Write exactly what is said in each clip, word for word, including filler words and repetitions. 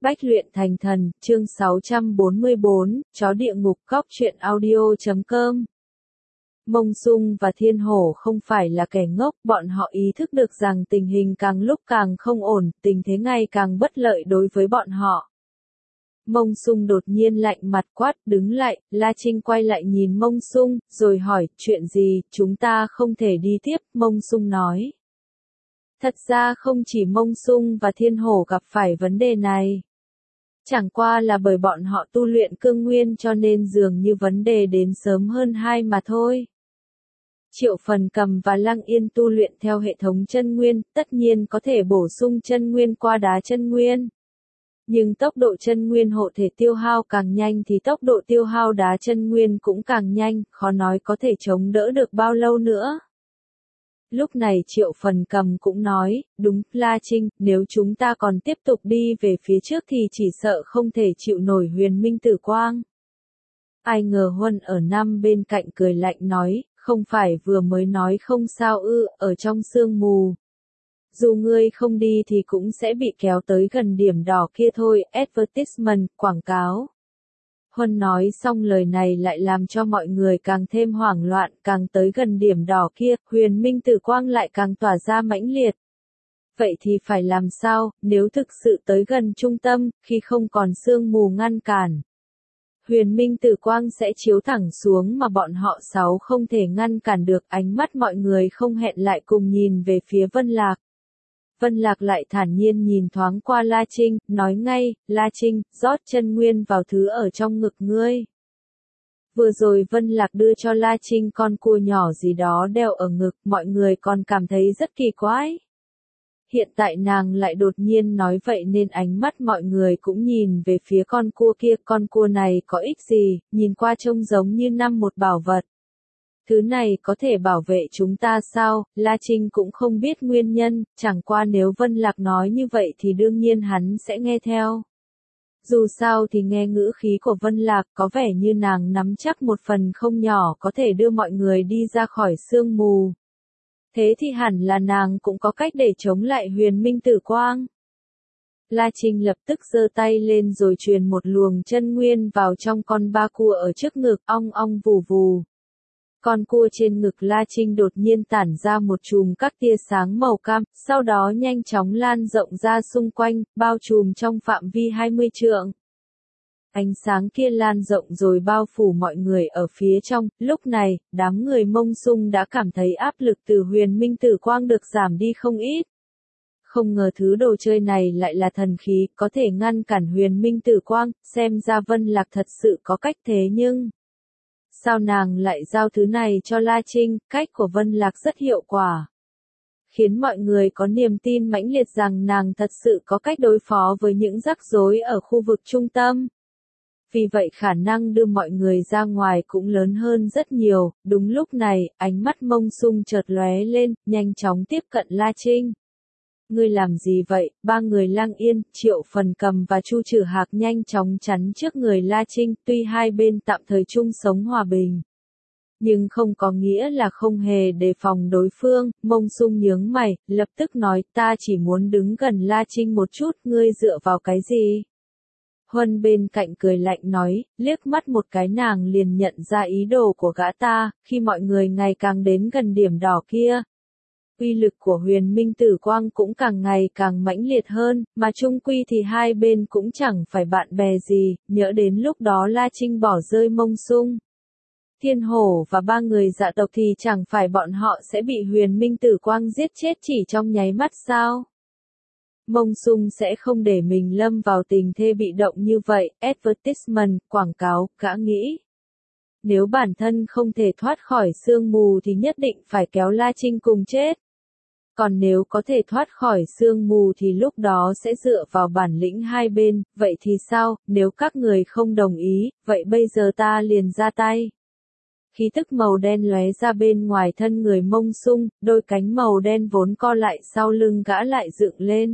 Bách luyện thành thần, chương sáu trăm bốn mươi bốn, chó địa ngục. Cóc truyện audio chấm com. Mông Sung và Thiên Hổ không phải là kẻ ngốc, bọn họ ý thức được rằng tình hình càng lúc càng không ổn, tình thế ngày càng bất lợi đối với bọn họ. Mông Sung đột nhiên lạnh mặt quát, đứng lại. La Trinh quay lại nhìn Mông Sung, rồi hỏi, chuyện gì, chúng ta không thể đi tiếp. Mông Sung nói. Thật ra không chỉ Mông Sung và Thiên Hổ gặp phải vấn đề này. Chẳng qua là bởi bọn họ tu luyện cương nguyên cho nên dường như vấn đề đến sớm hơn hai mà thôi. Triệu Phần Cầm và Lăng Yên tu luyện theo hệ thống chân nguyên, tất nhiên có thể bổ sung chân nguyên qua đá chân nguyên. Nhưng tốc độ chân nguyên hộ thể tiêu hao càng nhanh thì tốc độ tiêu hao đá chân nguyên cũng càng nhanh, khó nói có thể chống đỡ được bao lâu nữa. Lúc này Triệu Phần Cầm cũng nói, đúng, La Trinh, nếu chúng ta còn tiếp tục đi về phía trước thì chỉ sợ không thể chịu nổi Huyền Minh Tử Quang. Ai ngờ Huân ở năm bên cạnh cười lạnh nói, không phải vừa mới nói không sao ư, ở trong sương mù. Dù ngươi không đi thì cũng sẽ bị kéo tới gần điểm đỏ kia thôi, advertisement, quảng cáo. Huân nói xong lời này lại làm cho mọi người càng thêm hoảng loạn, càng tới gần điểm đỏ kia, Huyền Minh Tử Quang lại càng tỏa ra mãnh liệt. Vậy thì phải làm sao, nếu thực sự tới gần trung tâm, khi không còn sương mù ngăn cản. Huyền Minh Tử Quang sẽ chiếu thẳng xuống mà bọn họ sáu không thể ngăn cản được, ánh mắt mọi người không hẹn lại cùng nhìn về phía Vân Lạc. Vân Lạc lại thản nhiên nhìn thoáng qua La Trinh, nói ngay, La Trinh, rót chân nguyên vào thứ ở trong ngực ngươi. Vừa rồi Vân Lạc đưa cho La Trinh con cua nhỏ gì đó đeo ở ngực, mọi người còn cảm thấy rất kỳ quái. Hiện tại nàng lại đột nhiên nói vậy nên ánh mắt mọi người cũng nhìn về phía con cua kia, con cua này có ích gì, nhìn qua trông giống như năm một bảo vật. Thứ này có thể bảo vệ chúng ta sao, La Trinh cũng không biết nguyên nhân, chẳng qua nếu Vân Lạc nói như vậy thì đương nhiên hắn sẽ nghe theo. Dù sao thì nghe ngữ khí của Vân Lạc có vẻ như nàng nắm chắc một phần không nhỏ có thể đưa mọi người đi ra khỏi sương mù. Thế thì hẳn là nàng cũng có cách để chống lại Huyền Minh Tử Quang. La Trinh lập tức giơ tay lên rồi truyền một luồng chân nguyên vào trong con ba cua ở trước ngực, ong ong vù vù. Con cua trên ngực La Trinh đột nhiên tản ra một chùm các tia sáng màu cam, sau đó nhanh chóng lan rộng ra xung quanh, bao trùm trong phạm vi hai mươi trượng. Ánh sáng kia lan rộng rồi bao phủ mọi người ở phía trong, lúc này, đám người Mông Sung đã cảm thấy áp lực từ Huyền Minh Tử Quang được giảm đi không ít. Không ngờ thứ đồ chơi này lại là thần khí, có thể ngăn cản Huyền Minh Tử Quang, xem ra Vân Lạc thật sự có cách thế nhưng... Sao nàng lại giao thứ này cho La Trinh, cách của Vân Lạc rất hiệu quả. Khiến mọi người có niềm tin mãnh liệt rằng nàng thật sự có cách đối phó với những rắc rối ở khu vực trung tâm. Vì vậy khả năng đưa mọi người ra ngoài cũng lớn hơn rất nhiều, đúng lúc này, ánh mắt Mông Sung chợt lóe lên, nhanh chóng tiếp cận La Trinh. Ngươi làm gì vậy? Ba người Lăng Yên, Triệu Phần Cầm và Chu Trử Hạc nhanh chóng chắn trước người La Trinh, tuy hai bên tạm thời chung sống hòa bình. Nhưng không có nghĩa là không hề đề phòng đối phương, Mông Sung nhướng mày, lập tức nói, ta chỉ muốn đứng gần La Trinh một chút, ngươi dựa vào cái gì? Huân bên cạnh cười lạnh nói, liếc mắt một cái nàng liền nhận ra ý đồ của gã ta, khi mọi người ngày càng đến gần điểm đỏ kia. Uy lực của Huyền Minh Tử Quang cũng càng ngày càng mãnh liệt hơn, mà chung quy thì hai bên cũng chẳng phải bạn bè gì, nhỡ đến lúc đó La Trinh bỏ rơi Mông Sung. Thiên Hổ và ba người dạ tộc thì chẳng phải bọn họ sẽ bị Huyền Minh Tử Quang giết chết chỉ trong nháy mắt sao? Mông Sung sẽ không để mình lâm vào tình thế bị động như vậy, advertisement, quảng cáo, gã nghĩ. Nếu bản thân không thể thoát khỏi sương mù thì nhất định phải kéo La Trinh cùng chết. Còn nếu có thể thoát khỏi sương mù thì lúc đó sẽ dựa vào bản lĩnh hai bên, vậy thì sao, nếu các người không đồng ý, vậy bây giờ ta liền ra tay. Khí tức màu đen lóe ra bên ngoài thân người Mông Sung, đôi cánh màu đen vốn co lại sau lưng gã lại dựng lên.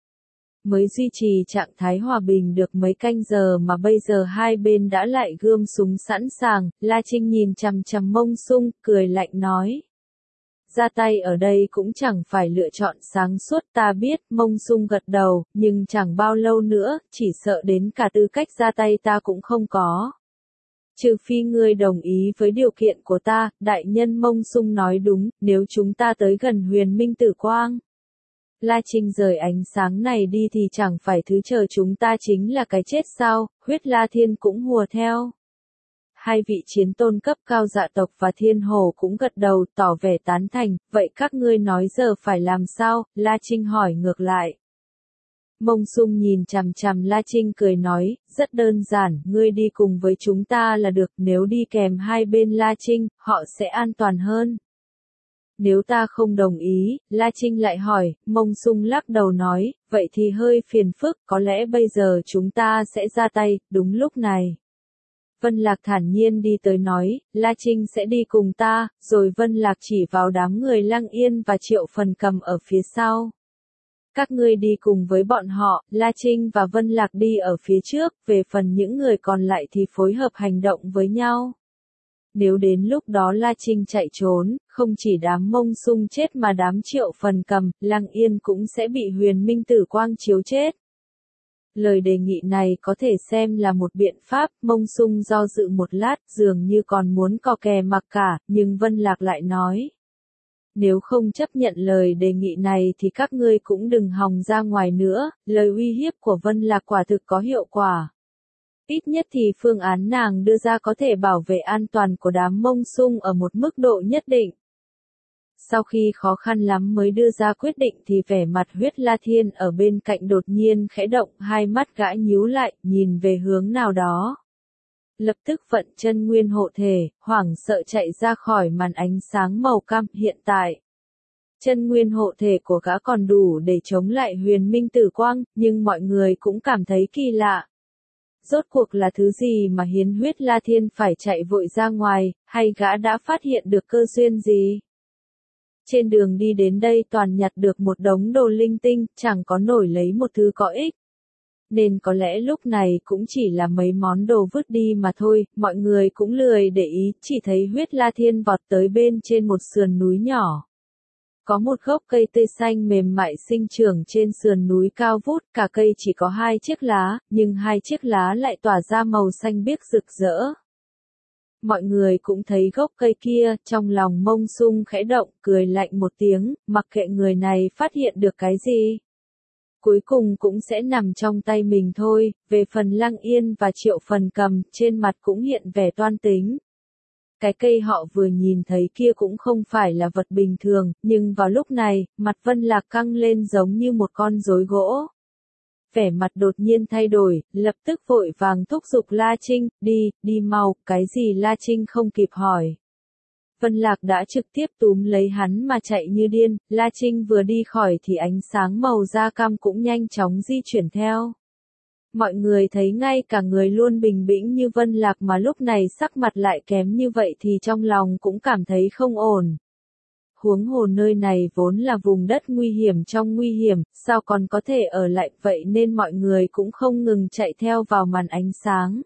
Mới duy trì trạng thái hòa bình được mấy canh giờ mà bây giờ hai bên đã lại gươm súng sẵn sàng, La Trinh nhìn chằm chằm Mông Sung, cười lạnh nói. ra tay ở đây cũng chẳng phải lựa chọn sáng suốt ta biết, Mông Sung gật đầu, nhưng chẳng bao lâu nữa, chỉ sợ đến cả tư cách ra tay ta cũng không có. Trừ phi ngươi đồng ý với điều kiện của ta, đại nhân Mông Sung nói đúng, nếu chúng ta tới gần huyền minh tử quang. La Trinh rời ánh sáng này đi thì chẳng phải thứ chờ chúng ta chính là cái chết sao, huyết La Thiên cũng hùa theo. Hai vị chiến tôn cấp cao dạ tộc và thiên hồ cũng gật đầu tỏ vẻ tán thành, vậy các ngươi nói giờ phải làm sao, La Trinh hỏi ngược lại. Mông Sung nhìn chằm chằm La Trinh cười nói, rất đơn giản, ngươi đi cùng với chúng ta là được, nếu đi kèm hai bên La Trinh, họ sẽ an toàn hơn. Nếu ta không đồng ý, La Trinh lại hỏi, Mông Sung lắc đầu nói, vậy thì hơi phiền phức, có lẽ bây giờ chúng ta sẽ ra tay, đúng lúc này. Vân Lạc thản nhiên đi tới nói, La Trinh sẽ đi cùng ta, rồi Vân Lạc chỉ vào đám người Lăng Yên và Triệu Phần Cầm ở phía sau. Các ngươi đi cùng với bọn họ, La Trinh và Vân Lạc đi ở phía trước, về phần những người còn lại thì phối hợp hành động với nhau. Nếu đến lúc đó La Trinh chạy trốn, không chỉ đám Mông Sung chết mà đám Triệu Phần Cầm, Lăng Yên cũng sẽ bị huyền minh tử quang chiếu chết. Lời đề nghị này có thể xem là một biện pháp, Mông Sung do dự một lát, dường như còn muốn co kè mặc cả, nhưng Vân Lạc lại nói. Nếu không chấp nhận lời đề nghị này thì các ngươi cũng đừng hòng ra ngoài nữa, lời uy hiếp của Vân Lạc quả thực có hiệu quả. Ít nhất thì phương án nàng đưa ra có thể bảo vệ an toàn của đám Mông Sung ở một mức độ nhất định. Sau khi khó khăn lắm mới đưa ra quyết định thì vẻ mặt huyết La Thiên ở bên cạnh đột nhiên khẽ động, hai mắt gã nhíu lại, nhìn về hướng nào đó. Lập tức vận chân nguyên hộ thể, hoảng sợ chạy ra khỏi màn ánh sáng màu cam hiện tại. Chân nguyên hộ thể của gã còn đủ để chống lại huyền minh tử quang, nhưng mọi người cũng cảm thấy kỳ lạ. Rốt cuộc là thứ gì mà hiến huyết La Thiên phải chạy vội ra ngoài, hay gã đã phát hiện được cơ duyên gì? Trên đường đi đến đây toàn nhặt được một đống đồ linh tinh, chẳng có nổi lấy một thứ có ích. Nên có lẽ lúc này cũng chỉ là mấy món đồ vứt đi mà thôi, mọi người cũng lười để ý, chỉ thấy huyết La Thiên vọt tới bên trên một sườn núi nhỏ. Có một gốc cây tươi xanh mềm mại sinh trưởng trên sườn núi cao vút, cả cây chỉ có hai chiếc lá, nhưng hai chiếc lá lại tỏa ra màu xanh biếc rực rỡ. Mọi người cũng thấy gốc cây kia, trong lòng Mông Sung khẽ động, cười lạnh một tiếng, mặc kệ người này phát hiện được cái gì. Cuối cùng cũng sẽ nằm trong tay mình thôi, về phần Lăng Yên và Triệu Phần Cầm, trên mặt cũng hiện vẻ toan tính. Cái cây họ vừa nhìn thấy kia cũng không phải là vật bình thường, nhưng vào lúc này, mặt Vân Lạc căng lên giống như một con rối gỗ. Vẻ mặt đột nhiên thay đổi, lập tức vội vàng thúc giục La Trinh, đi, đi mau, cái gì La Trinh không kịp hỏi. Vân Lạc đã trực tiếp túm lấy hắn mà chạy như điên, La Trinh vừa đi khỏi thì ánh sáng màu da cam cũng nhanh chóng di chuyển theo. Mọi người thấy ngay cả người luôn bình tĩnh như Vân Lạc mà lúc này sắc mặt lại kém như vậy thì trong lòng cũng cảm thấy không ổn. Huống hồ nơi này vốn là vùng đất nguy hiểm trong nguy hiểm, sao còn có thể ở lại vậy nên mọi người cũng không ngừng chạy theo vào màn ánh sáng.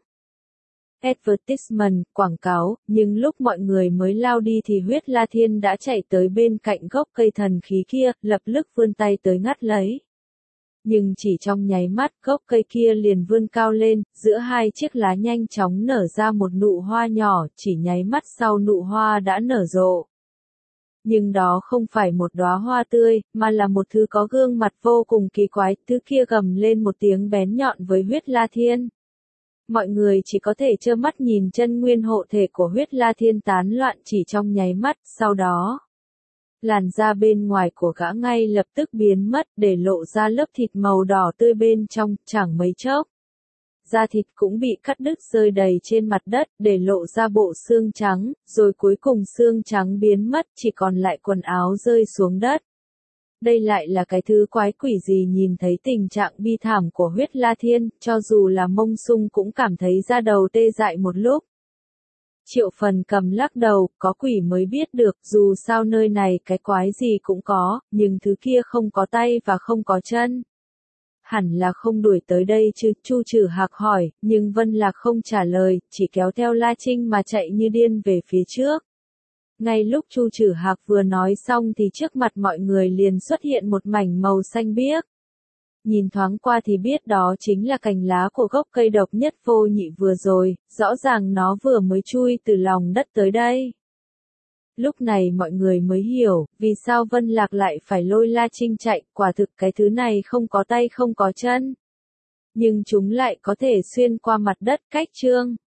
Advertisement, quảng cáo, nhưng lúc mọi người mới lao đi thì huyết La Thiên đã chạy tới bên cạnh gốc cây thần khí kia, lập tức vươn tay tới ngắt lấy. Nhưng chỉ trong nháy mắt gốc cây kia liền vươn cao lên, giữa hai chiếc lá nhanh chóng nở ra một nụ hoa nhỏ, chỉ nháy mắt sau nụ hoa đã nở rộ. Nhưng đó không phải một đóa hoa tươi, mà là một thứ có gương mặt vô cùng kỳ quái, thứ kia gầm lên một tiếng bén nhọn với huyết La Thiên. Mọi người chỉ có thể trơ mắt nhìn chân nguyên hộ thể của huyết La Thiên tán loạn chỉ trong nháy mắt, sau đó. Làn da bên ngoài của gã ngay lập tức biến mất để lộ ra lớp thịt màu đỏ tươi bên trong, chẳng mấy chốc. Da thịt cũng bị cắt đứt rơi đầy trên mặt đất để lộ ra bộ xương trắng, rồi cuối cùng xương trắng biến mất chỉ còn lại quần áo rơi xuống đất. Đây lại là cái thứ quái quỷ gì nhìn thấy tình trạng bi thảm của huyết La Thiên, cho dù là Mông Sung cũng cảm thấy da đầu tê dại một lúc. Triệu Phần Cầm lắc đầu, có quỷ mới biết được, dù sao nơi này cái quái gì cũng có, nhưng thứ kia không có tay và không có chân. Hẳn là không đuổi tới đây chứ, Chu Trừ Hạc hỏi, nhưng Vân Lạc không trả lời, chỉ kéo theo La Trinh mà chạy như điên về phía trước. Ngay lúc Chu Trử Hạc vừa nói xong thì trước mặt mọi người liền xuất hiện một mảnh màu xanh biếc. Nhìn thoáng qua thì biết đó chính là cành lá của gốc cây độc nhất vô nhị vừa rồi, rõ ràng nó vừa mới chui từ lòng đất tới đây. Lúc này mọi người mới hiểu, vì sao Vân Lạc lại phải lôi La Trinh chạy, quả thực cái thứ này không có tay không có chân. Nhưng chúng lại có thể xuyên qua mặt đất cách trương.